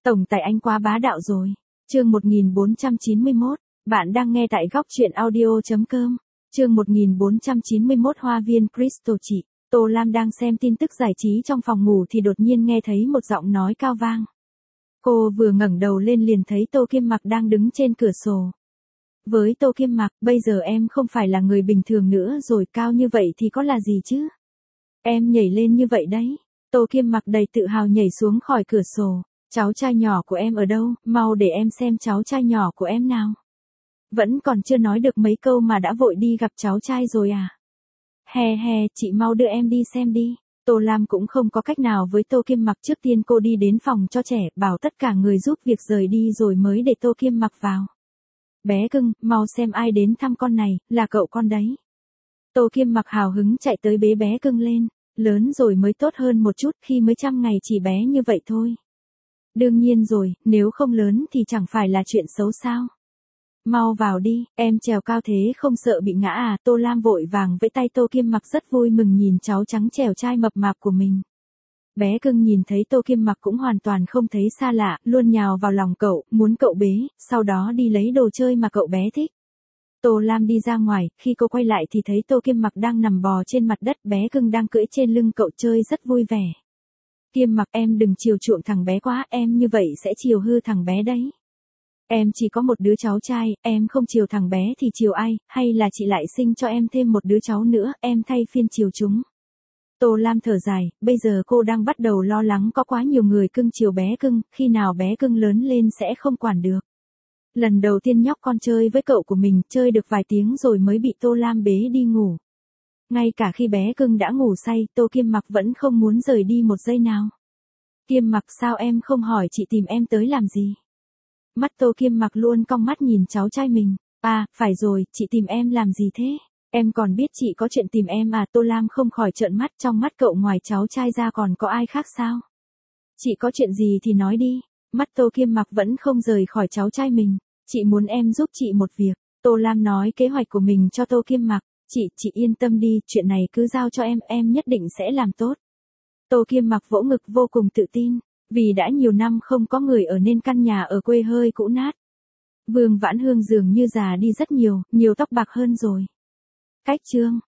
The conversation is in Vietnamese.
Tổng tài anh quá bá đạo rồi. Chương 1491, bạn đang nghe tại góc truyện audio.com. Chương 1491 Hoa viên Crystal chị. Tô Lam đang xem tin tức giải trí trong phòng ngủ thì đột nhiên nghe thấy một giọng nói cao vang. Cô vừa ngẩng đầu lên liền thấy Tô Kiêm Mặc đang đứng trên cửa sổ. Với Tô Kiêm Mặc, bây giờ em không phải là người bình thường nữa rồi, cao như vậy thì có là gì chứ? Em nhảy lên như vậy đấy. Tô Kiêm Mặc đầy tự hào nhảy xuống khỏi cửa sổ. Cháu trai nhỏ của em ở đâu, mau để em xem cháu trai nhỏ của em nào. Vẫn còn chưa nói được mấy câu mà đã vội đi gặp cháu trai rồi à? Hè, chị mau đưa em đi xem đi. Tô Lam cũng không có cách nào với Tô Kiêm Mặc, trước tiên cô đi đến phòng cho trẻ, bảo tất cả người giúp việc rời đi rồi mới để Tô Kiêm Mặc vào. Bé cưng, mau xem ai đến thăm con này, là cậu con đấy. Tô Kiêm Mặc hào hứng chạy tới bế bé cưng lên, lớn rồi mới tốt hơn một chút, khi mới 100 ngày chỉ bé như vậy thôi. Đương nhiên rồi, nếu không lớn thì chẳng phải là chuyện xấu sao. Mau vào đi, em trèo cao thế không sợ bị ngã à? Tô Lam vội vàng vẫy tay. Tô Kiêm Mặc rất vui mừng nhìn cháu trắng trẻo trai mập mạp của mình. Bé cưng nhìn thấy Tô Kiêm Mặc cũng hoàn toàn không thấy xa lạ, luôn nhào vào lòng cậu, muốn cậu bế, sau đó đi lấy đồ chơi mà cậu bé thích. Tô Lam đi ra ngoài, khi cô quay lại thì thấy Tô Kiêm Mặc đang nằm bò trên mặt đất, bé cưng đang cưỡi trên lưng cậu chơi rất vui vẻ. Kiêm Mặc, em đừng chiều chuộng thằng bé quá, em như vậy sẽ chiều hư thằng bé đấy. Em chỉ có một đứa cháu trai, em không chiều thằng bé thì chiều ai, hay là chị lại sinh cho em thêm một đứa cháu nữa, em thay phiên chiều chúng. Tô Lam thở dài, bây giờ cô đang bắt đầu lo lắng có quá nhiều người cưng chiều bé cưng, khi nào bé cưng lớn lên sẽ không quản được. Lần đầu tiên nhóc con chơi với cậu của mình, chơi được vài tiếng rồi mới bị Tô Lam bế đi ngủ. Ngay cả khi bé cưng đã ngủ say, Tô Kiêm Mặc vẫn không muốn rời đi một giây nào. Kiêm Mặc, sao em không hỏi chị tìm em tới làm gì? Mắt Tô Kiêm Mặc luôn cong mắt nhìn cháu trai mình. À, phải rồi, chị tìm em làm gì thế? Em còn biết chị có chuyện tìm em à? Tô Lam không khỏi trợn mắt, trong mắt cậu ngoài cháu trai ra còn có ai khác sao? Chị có chuyện gì thì nói đi. Mắt Tô Kiêm Mặc vẫn không rời khỏi cháu trai mình. Chị muốn em giúp chị một việc. Tô Lam nói kế hoạch của mình cho Tô Kiêm Mặc. Chị yên tâm đi, chuyện này cứ giao cho em nhất định sẽ làm tốt. Tô Kiêm Mặc vỗ ngực vô cùng tự tin, vì đã nhiều năm không có người ở nên căn nhà ở quê hơi cũ nát. Vương Vãn Hương dường như già đi rất nhiều, nhiều tóc bạc hơn rồi. Cách chương